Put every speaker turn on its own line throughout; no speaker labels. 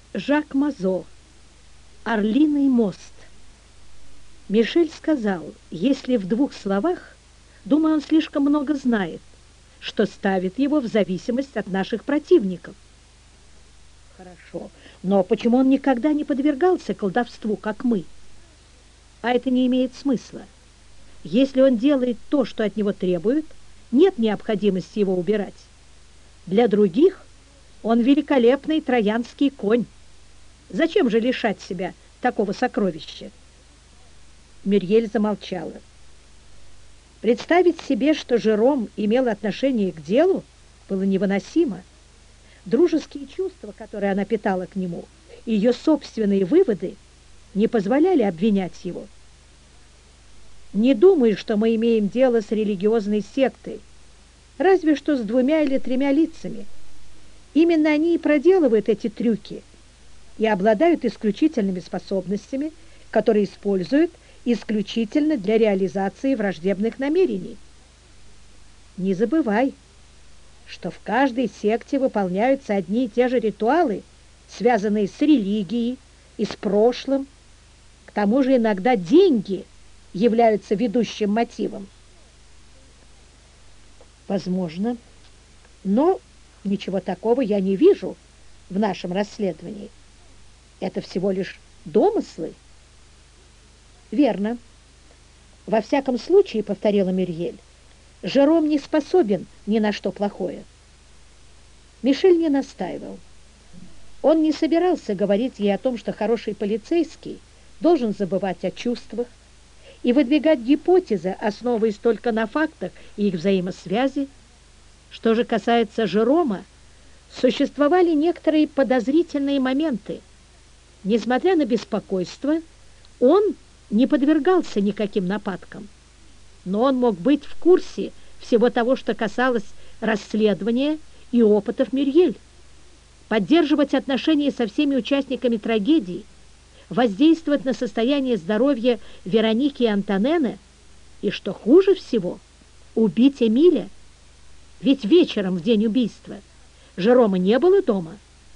Жак Мазо, «Орлиный мост». Мишель сказал, если в двух словах, думаю, он слишком много знает, что ставит его в зависимость от наших противников. Хорошо, но почему он никогда не подвергался колдовству, как мы? А это не имеет смысла. Если он делает то, что от него требуют, нет необходимости его убирать. Для других он великолепный троянский конь. Зачем же лишать себя такого сокровища? Мюрьель замолчала. Представить себе, что Жером имел отношение к делу, было невыносимо. Дружеские чувства, которые она питала к нему, и ее собственные выводы не позволяли обвинять его. Не думаю, что мы имеем дело с религиозной сектой, разве что с 2 или 3 лицами. Именно они и проделывают эти трюки и обладают исключительными способностями, которые используют исключительно для реализации враждебных намерений. Не забывай, что в каждой секте выполняются одни и те же ритуалы, связанные с религией и с прошлым. К тому же иногда деньги являются ведущим мотивом. Возможно, но ничего такого я не вижу в нашем расследовании. Это всего лишь домыслы. Верно. Во всяком случае, повторила Мюрьель, Жером не способен ни на что плохое. Мишель не настаивал. Он не собирался говорить ей о том, что хороший полицейский должен забывать о чувствах и выдвигать гипотезы, основываясь только на фактах и их взаимосвязи. Что же касается Жерома, существовали некоторые подозрительные моменты. Несмотря на беспокойство, он не подвергался никаким нападкам. Но он мог быть в курсе всего того, что касалось расследования и опытов Мюрьель, поддерживать отношения со всеми участниками трагедии, воздействовать на состояние здоровья Вероники и Антонены, и, что хуже всего, убить Эмиля. Ведь вечером в день убийства Жерома не было дома.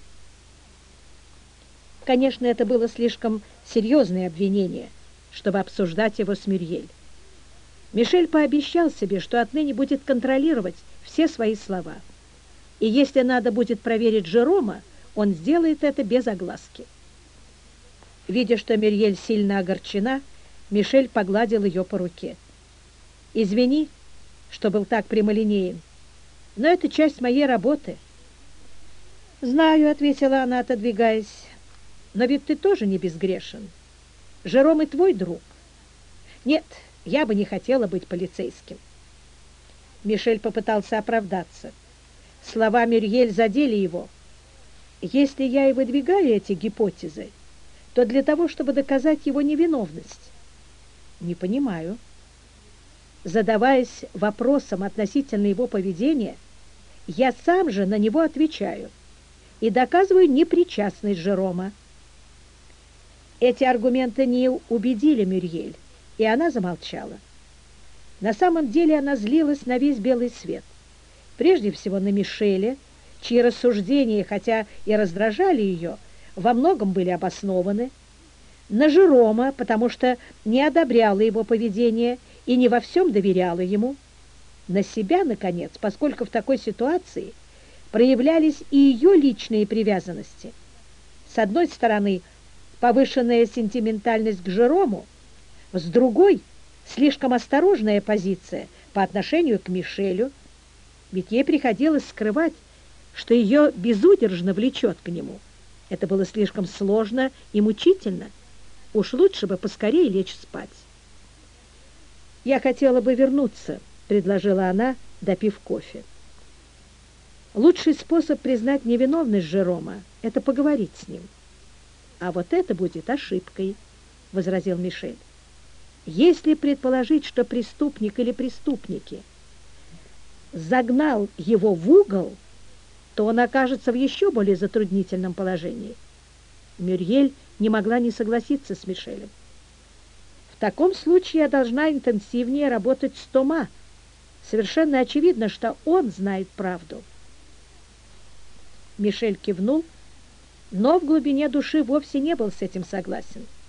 Конечно, это было слишком серьезное обвинение, чтобы обсуждать его с Мюрьель. Мишель пообещал себе, что отныне будет контролировать все свои слова. И если надо будет проверить Жерома, он сделает это без огласки. Видя, что Мюрьель сильно огорчена, Мишель погладил ее по руке. «Извини, что был так прямолинеен, но это часть моей работы». «Знаю», — ответила она, отодвигаясь, — «но ведь ты тоже не безгрешен. Жером и твой друг». «Нет, я бы не хотела быть полицейским». Мишель попытался оправдаться. Слова Мюрьель задели его. «Если я и выдвигаю эти гипотезы, то для того, чтобы доказать его невиновность». «Не понимаю». Задаваясь вопросом относительно его поведения, я сам же на него отвечаю и доказываю непричастность Жерома. Эти аргументы не убедили Мюрьель, и она замолчала. На самом деле она злилась на весь белый свет. Прежде всего на Мишеля, чьи рассуждения, хотя и раздражали ее, во многом были обоснованы, на Жерома, потому что не одобряла его поведение и не во всем доверяла ему, на себя, наконец, поскольку в такой ситуации проявлялись и ее личные привязанности. С одной стороны, повышенная сентиментальность к Жерому, с другой – слишком осторожная позиция по отношению к Мишелю, ведь ей приходилось скрывать, что ее безудержно влечет к нему. Это было слишком сложно и мучительно. Уж лучше бы поскорее лечь спать. «Я хотела бы вернуться», — предложила она, допив кофе. «Лучший способ признать невиновность Жерома — это поговорить с ним». «А вот это будет ошибкой», — возразил Мишель. «Если предположить, что преступник или преступники загнал его в угол, то он окажется в еще более затруднительном положении». Мюрьель не могла не согласиться с Мишелем. «В таком случае я должна интенсивнее работать с Тома. Совершенно очевидно, что он знает правду». Мишель кивнул, но в глубине души вовсе не был с этим согласен.